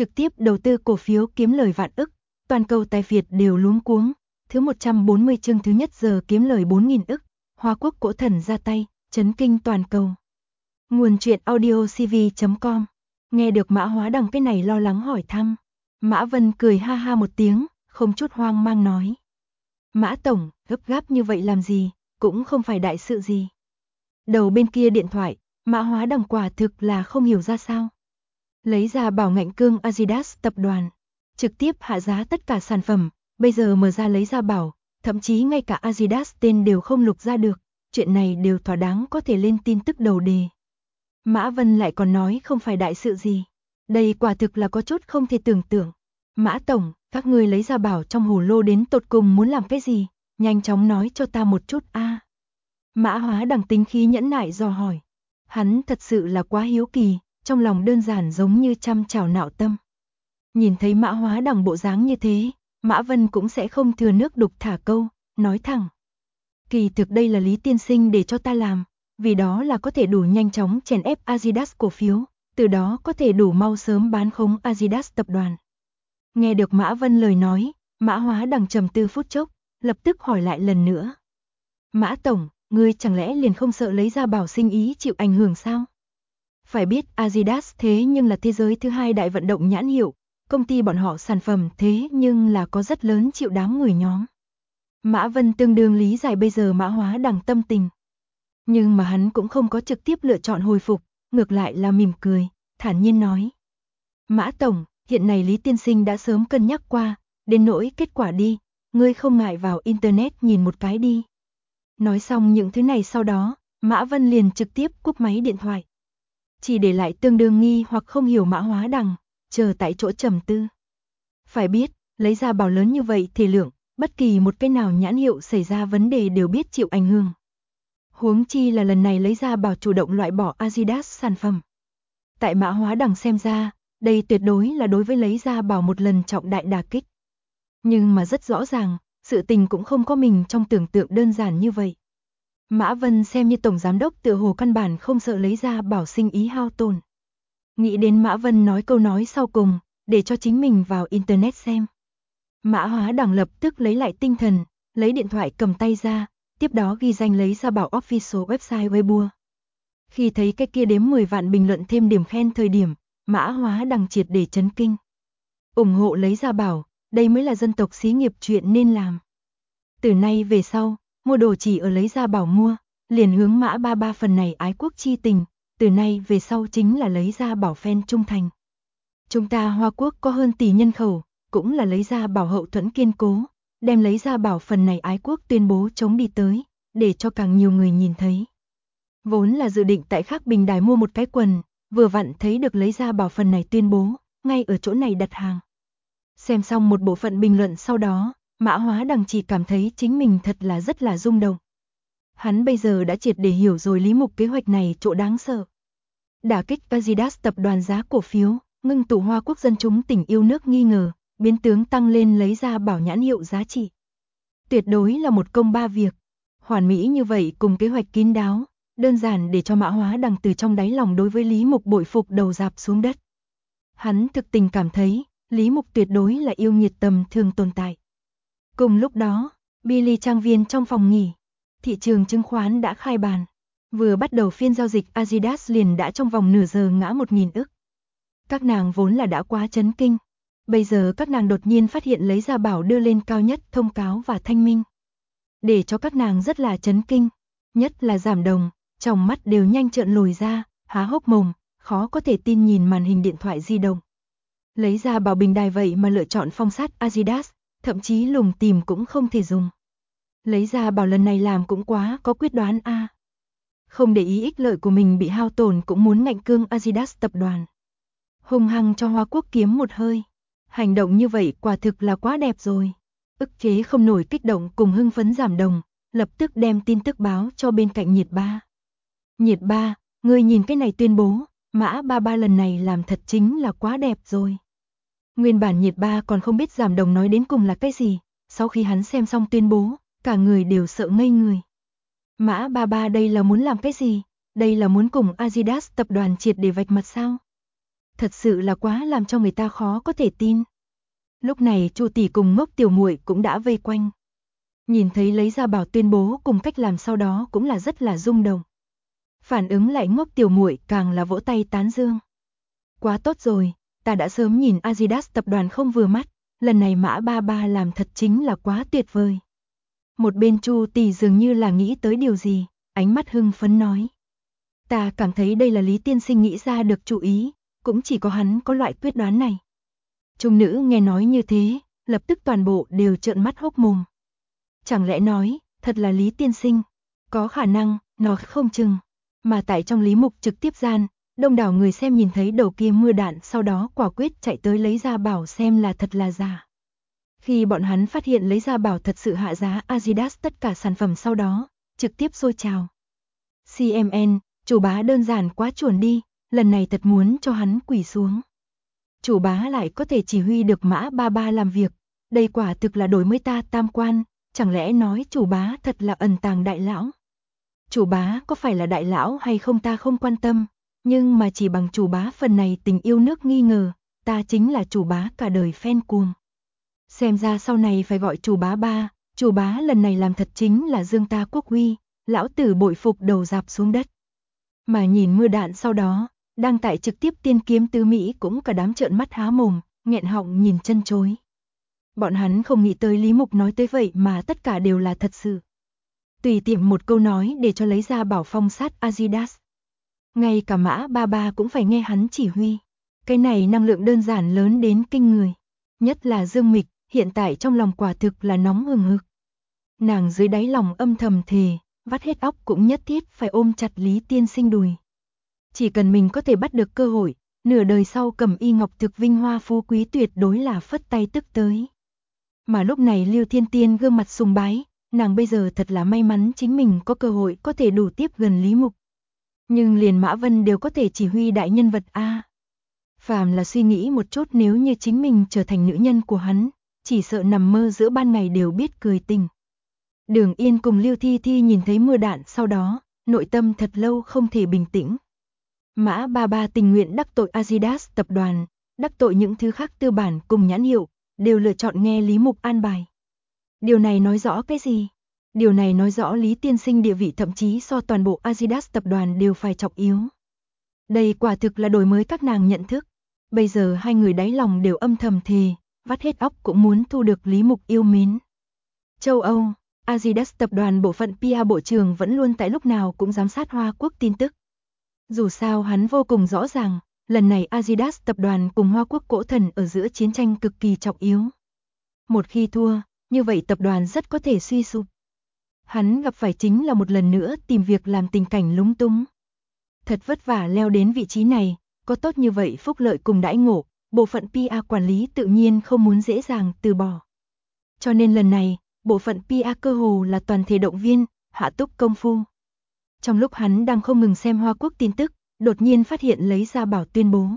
trực tiếp đầu tư cổ phiếu kiếm lời vạn ức, toàn cầu tài Việt đều luống cuống. Thứ 140 chương thứ nhất giờ kiếm lời 4.000 ức, Hoa Quốc cổ thần ra tay, chấn kinh toàn cầu. Nguồn truyện audio cv.com. Nghe được Mã Hóa Đằng cái này lo lắng hỏi thăm. Mã Vân cười ha ha một tiếng, không chút hoang mang nói. Mã Tổng, gấp gáp như vậy làm gì, cũng không phải đại sự gì. Đầu bên kia điện thoại, Mã Hóa Đằng quả thực là không hiểu ra sao. Lấy ra bảo ngạnh cương Adidas tập đoàn, trực tiếp hạ giá tất cả sản phẩm, bây giờ mở ra lấy ra bảo, thậm chí ngay cả Adidas tên đều không lục ra được, chuyện này đều thỏa đáng có thể lên tin tức đầu đề. Mã Vân lại còn nói không phải đại sự gì, đây quả thực là có chút không thể tưởng tượng. Mã Tổng, các ngươi lấy ra bảo trong hồ lô đến tột cùng muốn làm cái gì, nhanh chóng nói cho ta một chút a. Mã Hóa Đằng tính khí nhẫn nại dò hỏi. Hắn thật sự là quá hiếu kỳ, trong lòng đơn giản giống như trăm chảo nạo tâm. Nhìn thấy Mã Hóa Đằng bộ dáng như thế, Mã Vân cũng sẽ không thừa nước đục thả câu, nói thẳng. Kỳ thực đây là Lý tiên sinh để cho ta làm, vì đó là có thể đủ nhanh chóng chèn ép Adidas cổ phiếu, từ đó có thể đủ mau sớm bán khống Adidas tập đoàn. Nghe được Mã Vân lời nói, Mã Hóa Đằng trầm tư phút chốc, lập tức hỏi lại lần nữa. Mã Tổng, ngươi chẳng lẽ liền không sợ lấy ra bảo sinh ý chịu ảnh hưởng sao? Phải biết Adidas thế nhưng là thế giới thứ hai đại vận động nhãn hiệu, công ty bọn họ sản phẩm thế nhưng là có rất lớn chịu đám người nhóm. Mã Vân tương đương lý giải bây giờ Mã Hóa Đằng tâm tình. Nhưng mà hắn cũng không có trực tiếp lựa chọn hồi phục, ngược lại là mỉm cười, thản nhiên nói. Mã Tổng, hiện này Lý tiên sinh đã sớm cân nhắc qua, đến nỗi kết quả đi, ngươi không ngại vào Internet nhìn một cái đi. Nói xong những thứ này sau đó, Mã Vân liền trực tiếp cúp máy điện thoại. Chỉ để lại tương đương nghi hoặc không hiểu Mã Hóa Đằng, chờ tại chỗ trầm tư. Phải biết, lấy ra bảo lớn như vậy thể lượng, bất kỳ một cái nào nhãn hiệu xảy ra vấn đề đều biết chịu ảnh hưởng. Huống chi là lần này lấy ra bảo chủ động loại bỏ Adidas sản phẩm. Tại Mã Hóa Đằng xem ra, đây tuyệt đối là đối với lấy ra bảo một lần trọng đại đả kích. Nhưng mà rất rõ ràng, sự tình cũng không có mình trong tưởng tượng đơn giản như vậy. Mã Vân xem như tổng giám đốc tựa hồ căn bản không sợ lấy ra bảo sinh ý hao tổn. Nghĩ đến Mã Vân nói câu nói sau cùng, để cho chính mình vào Internet xem. Mã Hóa Đằng lập tức lấy lại tinh thần, lấy điện thoại cầm tay ra, tiếp đó ghi danh lấy ra bảo official website Weibo. Khi thấy cái kia đếm 10 vạn bình luận thêm điểm khen thời điểm, Mã Hóa Đằng triệt để chấn kinh. Ủng hộ lấy ra bảo, đây mới là dân tộc xí nghiệp chuyện nên làm. Từ nay về sau, mua đồ chỉ ở lấy ra bảo mua, liền hướng Mã ba ba phần này ái quốc chi tình, từ nay về sau chính là lấy ra bảo fan trung thành. Chúng ta Hoa Quốc có hơn tỷ nhân khẩu, cũng là lấy ra bảo hậu thuẫn kiên cố, đem lấy ra bảo phần này ái quốc tuyên bố chống đi tới, để cho càng nhiều người nhìn thấy. Vốn là dự định tại Khắc Bình Đài mua một cái quần, vừa vặn thấy được lấy ra bảo phần này tuyên bố, ngay ở chỗ này đặt hàng. Xem xong một bộ phận bình luận sau đó, Mã Hóa Đằng chỉ cảm thấy chính mình thật là rất là rung động. Hắn bây giờ đã triệt để hiểu rồi lý mục kế hoạch này chỗ đáng sợ. Đả kích Adidas tập đoàn giá cổ phiếu, ngưng tụ Hoa Quốc dân chúng tình yêu nước nghi ngờ, biến tướng tăng lên lấy ra bảo nhãn hiệu giá trị. Tuyệt đối là một công ba việc. Hoàn mỹ như vậy cùng kế hoạch kín đáo, đơn giản để cho Mã Hóa Đằng từ trong đáy lòng đối với Lý Mục bội phục đầu rạp xuống đất. Hắn thực tình cảm thấy, Lý Mục tuyệt đối là yêu nghiệt tầm thường tồn tại. Cùng lúc đó, Billy trang viên trong phòng nghỉ, thị trường chứng khoán đã khai bàn. Vừa bắt đầu phiên giao dịch Adidas liền đã trong vòng nửa giờ ngã 1.000 ức. Các nàng vốn là đã quá chấn kinh. Bây giờ các nàng đột nhiên phát hiện lấy ra bảo đưa lên cao nhất thông cáo và thanh minh. Để cho các nàng rất là chấn kinh. Nhất là Giảm Đồng, trong mắt đều nhanh trợn lồi ra, há hốc mồm, khó có thể tin nhìn màn hình điện thoại di động. Lấy ra bảo bình đài vậy mà lựa chọn phong sát Adidas, thậm chí lùng tìm cũng không thể dùng. Lấy ra bảo lần này làm cũng quá có quyết đoán a. Không để ý ích lợi của mình bị hao tổn cũng muốn ngạnh cương Adidas tập đoàn. Hung hăng cho Hoa Quốc kiếm một hơi. Hành động như vậy quả thực là quá đẹp rồi. Ức chế không nổi kích động cùng hưng phấn Giảm Đồng, lập tức đem tin tức báo cho bên cạnh Nhiệt Ba. Nhiệt Ba, ngươi nhìn cái này tuyên bố, Mã ba ba lần này làm thật chính là quá đẹp rồi. Nguyên bản Nhiệt Ba còn không biết Giảm Đồng nói đến cùng là cái gì, sau khi hắn xem xong tuyên bố, cả người đều sợ ngây người. Mã ba ba đây là muốn làm cái gì? Đây là muốn cùng Adidas tập đoàn triệt để vạch mặt sao? thật sự là quá làm cho người ta khó có thể tin. Lúc này Chu tỷ cùng Ngốc tiểu muội cũng đã vây quanh. Nhìn thấy lấy ra bảo tuyên bố cùng cách làm sau đó cũng là rất là rung động. Phản ứng lại Ngốc tiểu muội càng là vỗ tay tán dương. Quá tốt rồi, ta đã sớm nhìn Adidas tập đoàn không vừa mắt, lần này Mã Ba Ba làm thật chính là quá tuyệt vời. Một bên Chu tỷ dường như là nghĩ tới điều gì, ánh mắt hưng phấn nói. Ta cảm thấy đây là Lý tiên sinh nghĩ ra được chủ ý, cũng chỉ có hắn có loại quyết đoán này. Trung nữ nghe nói như thế, lập tức toàn bộ đều trợn mắt hốc mồm. Chẳng lẽ nói, thật là Lý tiên sinh? Có khả năng, nó không chừng. Mà tại trong Lý Mục trực tiếp gian, đông đảo người xem nhìn thấy đầu kia mưa đạn sau đó quả quyết chạy tới lấy ra bảo xem là thật là giả. Khi bọn hắn phát hiện lấy ra bảo thật sự hạ giá Adidas tất cả sản phẩm sau đó, trực tiếp sôi trào. CMN, chủ bá đơn giản quá chuẩn đi, lần này thật muốn cho hắn quỳ xuống. Chủ bá lại có thể chỉ huy được Mã Ba Ba làm việc, đây quả thực là đổi mới ta tam quan, chẳng lẽ nói chủ bá thật là ẩn tàng đại lão. Chủ bá có phải là đại lão hay không ta không quan tâm, nhưng mà chỉ bằng chủ bá phần này tình yêu nước nghi ngờ, ta chính là chủ bá cả đời fan cuồng. Xem ra sau này phải gọi chủ bá ba, chủ bá lần này làm thật chính là dương ta quốc huy, lão tử bội phục đầu rạp xuống đất. Mà nhìn mưa đạn sau đó, đang tại trực tiếp tiên kiếm tứ Mỹ cũng cả đám trợn mắt há mồm, nghẹn họng nhìn chân chối. Bọn hắn không nghĩ tới Lý Mục nói tới vậy mà tất cả đều là thật sự. Tùy tiện một câu nói để cho lấy ra bảo phong sát Adidas. Ngay cả Mã Ba Ba cũng phải nghe hắn chỉ huy. Cái này năng lượng đơn giản lớn đến kinh người. Nhất là Dương Mịch, hiện tại trong lòng quả thực là nóng hừng hực. Nàng dưới đáy lòng âm thầm thề, vắt hết óc cũng nhất thiết phải ôm chặt Lý tiên sinh đùi. Chỉ cần mình có thể bắt được cơ hội, nửa đời sau Cẩm Y Ngọc Thực vinh hoa phú quý tuyệt đối là phất tay tức tới. Mà lúc này Lưu Thiên Tiên gương mặt sùng bái, nàng bây giờ thật là may mắn chính mình có cơ hội có thể đủ tiếp gần Lý Mục. Nhưng liền Mã Vân đều có thể chỉ huy đại nhân vật a. Phàm là suy nghĩ một chút nếu như chính mình trở thành nữ nhân của hắn, chỉ sợ nằm mơ giữa ban ngày đều biết cười tình. Đường Yên cùng Lưu Thi Thi nhìn thấy mưa đạn sau đó, nội tâm thật lâu không thể bình tĩnh. Mã Ba Ba tình nguyện đắc tội Adidas tập đoàn, đắc tội những thứ khác tư bản cùng nhãn hiệu, đều lựa chọn nghe Lý Mục an bài. Điều này nói rõ cái gì? Điều này nói rõ Lý tiên sinh địa vị thậm chí so toàn bộ Adidas tập đoàn đều phải trọng yếu. Đây quả thực là đổi mới các nàng nhận thức. Bây giờ hai người đáy lòng đều âm thầm thề, vắt hết óc cũng muốn thu được Lý Mục yêu mến. Châu Âu, Adidas tập đoàn bộ phận PR bộ trưởng vẫn luôn tại lúc nào cũng giám sát Hoa Quốc tin tức. Dù sao hắn vô cùng rõ ràng, lần này Adidas tập đoàn cùng Hoa Quốc cổ thần ở giữa chiến tranh cực kỳ trọng yếu. Một khi thua, như vậy tập đoàn rất có thể suy sụp. Hắn gặp phải chính là một lần nữa tìm việc làm tình cảnh lúng túng. Thật vất vả leo đến vị trí này, có tốt như vậy phúc lợi cùng đãi ngộ, bộ phận PR quản lý tự nhiên không muốn dễ dàng từ bỏ. Cho nên lần này, bộ phận PR cơ hồ là toàn thể động viên, hạ túc công phu. Trong lúc hắn đang không ngừng xem Hoa Quốc tin tức, đột nhiên phát hiện lấy ra bảo tuyên bố.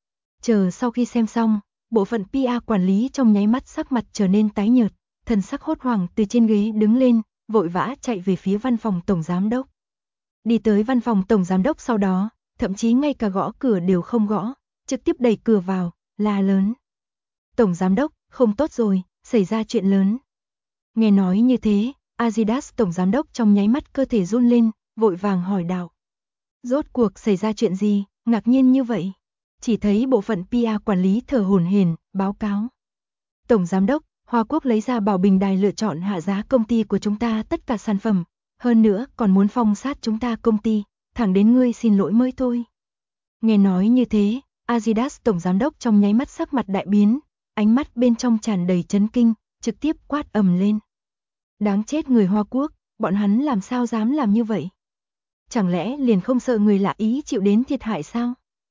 Chờ sau khi xem xong, bộ phận PR quản lý trong nháy mắt sắc mặt trở nên tái nhợt, thần sắc hốt hoảng từ trên ghế đứng lên, vội vã chạy về phía văn phòng tổng giám đốc. Đi tới văn phòng tổng giám đốc sau đó, thậm chí ngay cả gõ cửa đều không gõ, trực tiếp đẩy cửa vào, la lớn. Tổng giám đốc, không tốt rồi, xảy ra chuyện lớn. Nghe nói như thế, Adidas tổng giám đốc trong nháy mắt cơ thể run lên, vội vàng hỏi đạo. Rốt cuộc xảy ra chuyện gì, ngạc nhiên như vậy? Chỉ thấy bộ phận PR quản lý thở hổn hển, báo cáo. Tổng giám đốc, Hoa Quốc lấy ra bảo bình đài lựa chọn hạ giá công ty của chúng ta tất cả sản phẩm, hơn nữa còn muốn phong sát chúng ta công ty, thẳng đến ngươi xin lỗi mới thôi. Nghe nói như thế, Adidas tổng giám đốc trong nháy mắt sắc mặt đại biến, ánh mắt bên trong tràn đầy chấn kinh, trực tiếp quát ầm lên. Đáng chết người Hoa Quốc, bọn hắn làm sao dám làm như vậy? Chẳng lẽ liền không sợ người lạ ý chịu đến thiệt hại sao?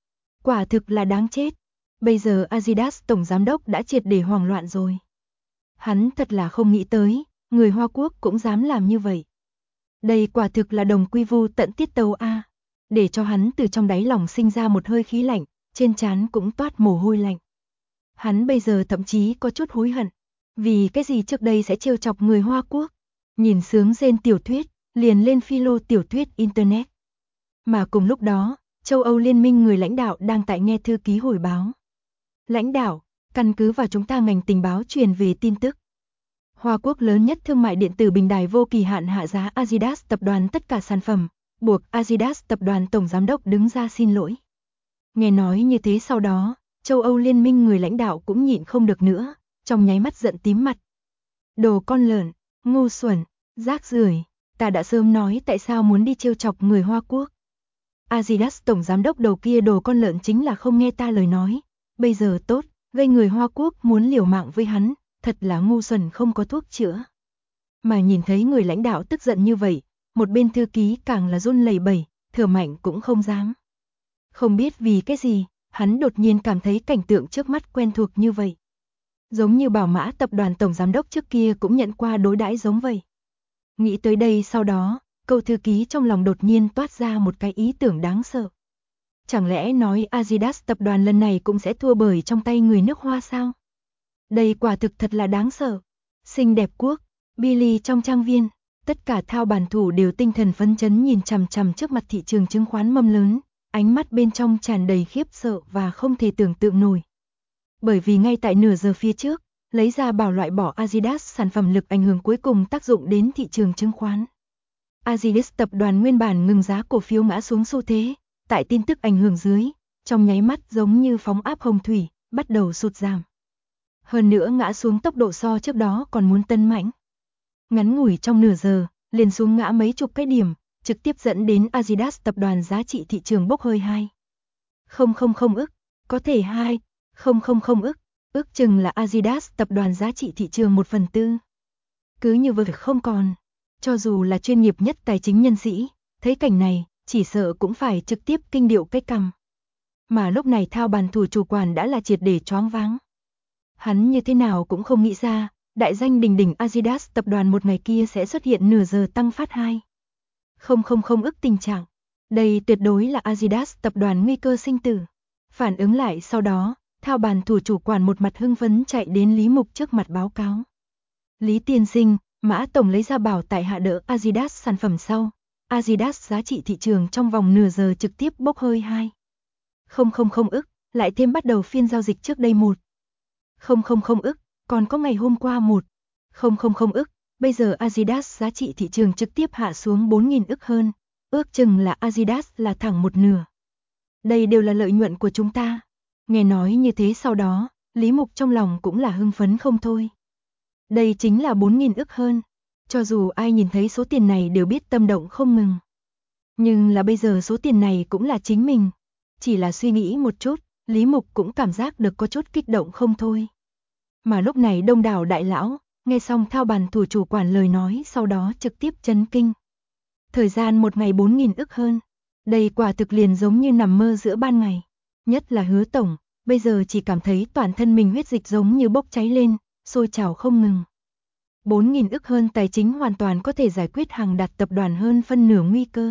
Quả thực là đáng chết. Bây giờ Adidas tổng giám đốc đã triệt để hoảng loạn rồi. Hắn thật là không nghĩ tới, người Hoa Quốc cũng dám làm như vậy. Đây quả thực là đồng quy vu tận tiết tấu a, để cho hắn từ trong đáy lòng sinh ra một hơi khí lạnh, trên trán cũng toát mồ hôi lạnh. Hắn bây giờ thậm chí có chút hối hận, vì cái gì trước đây sẽ trêu chọc người Hoa Quốc, nhìn sướng rên tiểu thuyết, liền lên philo tiểu thuyết internet. Mà cùng lúc đó, châu Âu Liên minh người lãnh đạo đang tại nghe thư ký hồi báo. Lãnh đạo, căn cứ vào chúng ta ngành tình báo truyền về tin tức. Hoa Quốc lớn nhất thương mại điện tử bình đài vô kỳ hạn hạ giá Adidas tập đoàn tất cả sản phẩm, buộc Adidas tập đoàn tổng giám đốc đứng ra xin lỗi. Nghe nói như thế sau đó, châu Âu Liên minh người lãnh đạo cũng nhịn không được nữa, trong nháy mắt giận tím mặt. Đồ con lợn, ngu xuẩn, rác rưởi, ta đã sớm nói tại sao muốn đi trêu chọc người Hoa Quốc. Adidas tổng giám đốc đầu kia đồ con lợn chính là không nghe ta lời nói, bây giờ tốt, gây người Hoa Quốc muốn liều mạng với hắn, thật là ngu xuẩn không có thuốc chữa. Mà nhìn thấy người lãnh đạo tức giận như vậy, một bên thư ký càng là run lẩy bẩy, thở mạnh cũng không dám. Không biết vì cái gì, hắn đột nhiên cảm thấy cảnh tượng trước mắt quen thuộc như vậy. Giống như Bảo Mã tập đoàn tổng giám đốc trước kia cũng nhận qua đối đãi giống vậy. Nghĩ tới đây sau đó, cậu thư ký trong lòng đột nhiên toát ra một cái ý tưởng đáng sợ. Chẳng lẽ nói Adidas tập đoàn lần này cũng sẽ thua bởi trong tay người nước Hoa sao? Đây quả thực thật là đáng sợ. Xinh đẹp quốc, Billy trong trang viên, tất cả thao bàn thủ đều tinh thần phấn chấn nhìn chằm chằm trước mặt thị trường chứng khoán mâm lớn, ánh mắt bên trong tràn đầy khiếp sợ và không thể tưởng tượng nổi. Bởi vì ngay tại nửa giờ phía trước, lấy ra bảo loại bỏ Adidas sản phẩm lực ảnh hưởng cuối cùng tác dụng đến thị trường chứng khoán. Adidas tập đoàn nguyên bản ngừng giá cổ phiếu ngã xuống xu thế, tại tin tức ảnh hưởng dưới, trong nháy mắt giống như phóng áp hồng thủy, bắt đầu sụt giảm. Hơn nữa ngã xuống tốc độ so trước đó còn muốn tấn mãnh. Ngắn ngủi trong nửa giờ, liền xuống ngã mấy chục cái điểm, trực tiếp dẫn đến Adidas tập đoàn giá trị thị trường bốc hơi 2,000 ức, có thể 2,000 ức, ước chừng là Adidas tập đoàn giá trị thị trường 1/4. Cứ như vậy không còn, cho dù là chuyên nghiệp nhất tài chính nhân sĩ, thấy cảnh này, chỉ sợ cũng phải trực tiếp kinh điệu cái cằm. Mà lúc này thao bàn thủ chủ quản đã là triệt để choáng váng. Hắn như thế nào cũng không nghĩ ra, đại danh đình đỉnh Adidas tập đoàn một ngày kia sẽ xuất hiện nửa giờ tăng phát 2,000 ức tình trạng. Đây tuyệt đối là Adidas tập đoàn nguy cơ sinh tử. Phản ứng lại sau đó, thao bàn thủ chủ quản một mặt hưng phấn chạy đến Lý Mục trước mặt báo cáo. Lý tiên sinh, Mã tổng lấy ra bảo tại hạ đỡ Adidas sản phẩm sau. Adidas giá trị thị trường trong vòng nửa giờ trực tiếp bốc hơi 2,000 ức, lại thêm bắt đầu phiên giao dịch trước đây 1,000 ức, còn có ngày hôm qua 1,000 ức, bây giờ Adidas giá trị thị trường trực tiếp hạ xuống 4.000 ức hơn, ước chừng là Adidas là thẳng một nửa. Đây đều là lợi nhuận của chúng ta. Nghe nói như thế sau đó, Lý Mục trong lòng cũng là hưng phấn không thôi. Đây chính là 4.000 ức hơn. Cho dù ai nhìn thấy số tiền này đều biết tâm động không ngừng. Nhưng là bây giờ số tiền này cũng là chính mình. Chỉ là suy nghĩ một chút, Lý Mục cũng cảm giác được có chút kích động không thôi. Mà lúc này đông đảo đại lão, nghe xong thao bàn thủ chủ quản lời nói sau đó trực tiếp chấn kinh. Thời gian một ngày 4.000 ức hơn. Đây quả thực liền giống như nằm mơ giữa ban ngày. Nhất là Hứa tổng, bây giờ chỉ cảm thấy toàn thân mình huyết dịch giống như bốc cháy lên, sôi trào không ngừng. 4.000 ức hơn tài chính hoàn toàn có thể giải quyết hàng đặt tập đoàn hơn phân nửa nguy cơ.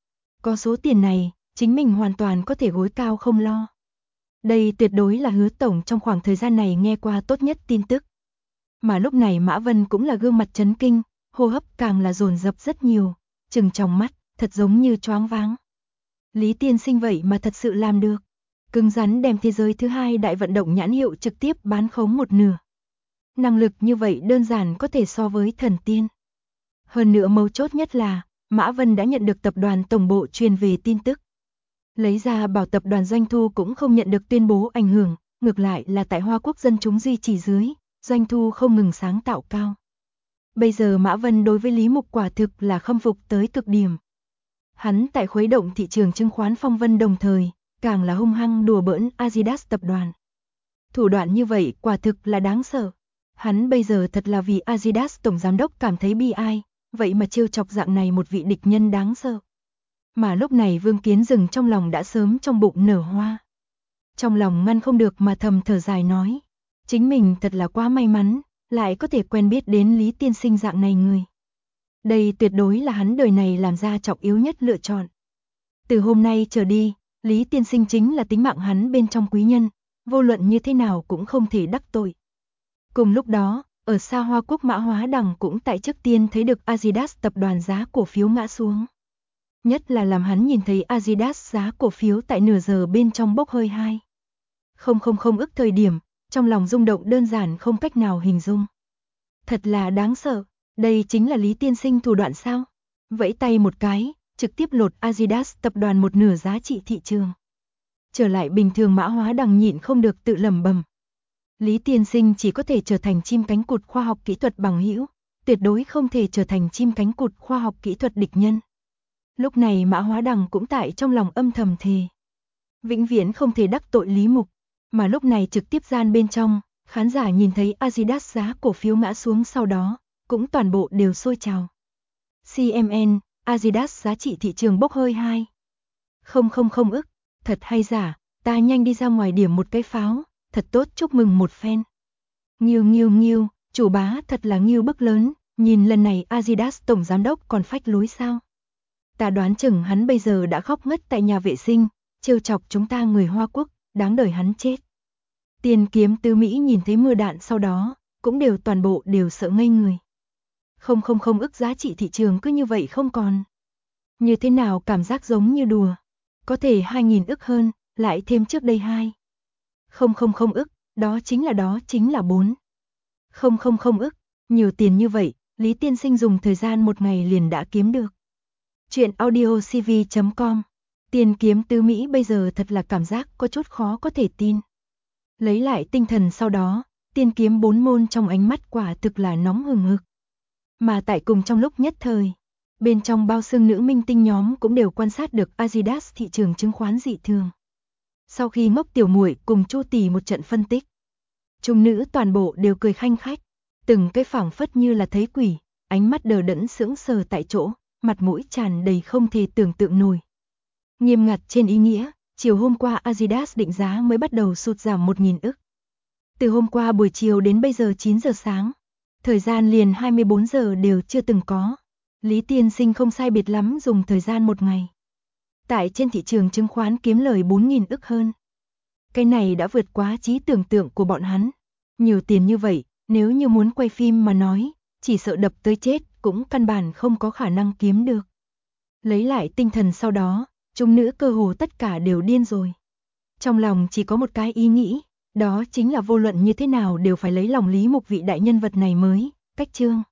Có số tiền này, chính mình hoàn toàn có thể gối cao không lo. Đây tuyệt đối là Hứa tổng trong khoảng thời gian này nghe qua tốt nhất tin tức. Mà lúc này Mã Vân cũng là gương mặt chấn kinh, hô hấp càng là dồn dập rất nhiều, trừng trong mắt, thật giống như choáng váng. Lý tiên sinh vậy mà thật sự làm được. Cứng rắn đem thế giới thứ hai đại vận động nhãn hiệu trực tiếp bán khống một nửa. Năng lực như vậy đơn giản có thể so với thần tiên. Hơn nữa mấu chốt nhất là, Mã Vân đã nhận được tập đoàn tổng bộ truyền về tin tức. Lấy ra bảo tập đoàn doanh thu cũng không nhận được tuyên bố ảnh hưởng, ngược lại là tại Hoa Quốc dân chúng duy trì dưới, doanh thu không ngừng sáng tạo cao. Bây giờ Mã Vân đối với Lý Mục quả thực là khâm phục tới cực điểm. Hắn tại khuấy động thị trường chứng khoán phong vân đồng thời, càng là hung hăng đùa bỡn Adidas tập đoàn. Thủ đoạn như vậy quả thực là đáng sợ. Hắn bây giờ thật là vì Adidas tổng giám đốc cảm thấy bi ai, vậy mà trêu chọc dạng này một vị địch nhân đáng sợ. Mà lúc này Vương Kiến Dừng trong lòng đã sớm trong bụng nở hoa. Trong lòng ngăn không được mà thầm thở dài nói, chính mình thật là quá may mắn, lại có thể quen biết đến Lý tiên sinh dạng này người. Đây tuyệt đối là hắn đời này làm ra trọng yếu nhất lựa chọn. Từ hôm nay trở đi, Lý tiên sinh chính là tính mạng hắn bên trong quý nhân, vô luận như thế nào cũng không thể đắc tội. Cùng lúc đó, ở xa Hoa Quốc Mã Hóa Đằng cũng tại trước tiên thấy được Adidas tập đoàn giá cổ phiếu ngã xuống. Nhất là làm hắn nhìn thấy Adidas giá cổ phiếu tại nửa giờ bên trong bốc hơi 2,000 ức thời điểm, trong lòng rung động đơn giản không cách nào hình dung. Thật là đáng sợ, đây chính là Lý tiên sinh thủ đoạn sao? Vẫy tay một cái, trực tiếp lột Adidas tập đoàn một nửa giá trị thị trường. Trở lại bình thường Mã Hóa Đằng nhịn không được tự lẩm bẩm. Lý tiên sinh chỉ có thể trở thành chim cánh cụt khoa học kỹ thuật bằng hữu, tuyệt đối không thể trở thành chim cánh cụt khoa học kỹ thuật địch nhân. Lúc này Mã Hóa Đằng cũng tại trong lòng âm thầm thề. Vĩnh viễn không thể đắc tội Lý Mục, mà lúc này trực tiếp gian bên trong, khán giả nhìn thấy Adidas giá cổ phiếu ngã xuống sau đó, cũng toàn bộ đều sôi trào. CMN, Adidas giá trị thị trường bốc hơi 2,000 ức, thật hay giả, ta nhanh đi ra ngoài điểm một cái pháo, thật tốt chúc mừng một phen. Nghiêu, chủ bá thật là nghiêu bức lớn, nhìn lần này Adidas tổng giám đốc còn phách lối sao. Ta đoán chừng hắn bây giờ đã khóc ngất tại nhà vệ sinh, trêu chọc chúng ta người Hoa Quốc, đáng đời hắn chết. Tiền Kiếm Tứ Mỹ nhìn thấy mưa đạn sau đó, cũng đều toàn bộ đều sợ ngây người. 0,0 ức giá trị thị trường cứ như vậy không còn. Như thế nào cảm giác giống như đùa. Có thể 2.000 ức hơn, lại thêm trước đây 2,0 ức, đó chính là 4,0 ức. Nhiều tiền như vậy, Lý tiên sinh dùng thời gian một ngày liền đã kiếm được. Chuyện audiocv.com. Tiền Kiếm Tứ Mỹ bây giờ thật là cảm giác có chút khó có thể tin. Lấy lại tinh thần sau đó, Tiên Kiếm 4 môn trong ánh mắt quả thực là nóng hừng hực. Mà tại cùng trong lúc nhất thời, bên trong bao xương nữ minh tinh nhóm cũng đều quan sát được Adidas thị trường chứng khoán dị thường. Sau khi Ngốc Tiểu Muội cùng Chu Tỷ một trận phân tích, chúng nữ toàn bộ đều cười khanh khách, từng cái phảng phất như là thấy quỷ, ánh mắt đờ đẫn sững sờ tại chỗ, mặt mũi tràn đầy không thể tưởng tượng nổi. Nghiêm ngặt trên ý nghĩa, chiều hôm qua Adidas định giá mới bắt đầu sụt giảm 1.000 ức. Từ hôm qua buổi chiều đến bây giờ 9 giờ sáng, thời gian liền 24 giờ đều chưa từng có. Lý tiên sinh không sai biệt lắm dùng thời gian một ngày. Tại trên thị trường chứng khoán kiếm lời 4.000 ức hơn. Cái này đã vượt quá trí tưởng tượng của bọn hắn. Nhiều tiền như vậy, nếu như muốn quay phim mà nói, chỉ sợ đập tới chết cũng căn bản không có khả năng kiếm được. Lấy lại tinh thần sau đó, chúng nữ cơ hồ tất cả đều điên rồi. Trong lòng chỉ có một cái ý nghĩ, đó chính là vô luận như thế nào đều phải lấy lòng Lý Mục vị đại nhân vật này mới, cách chương.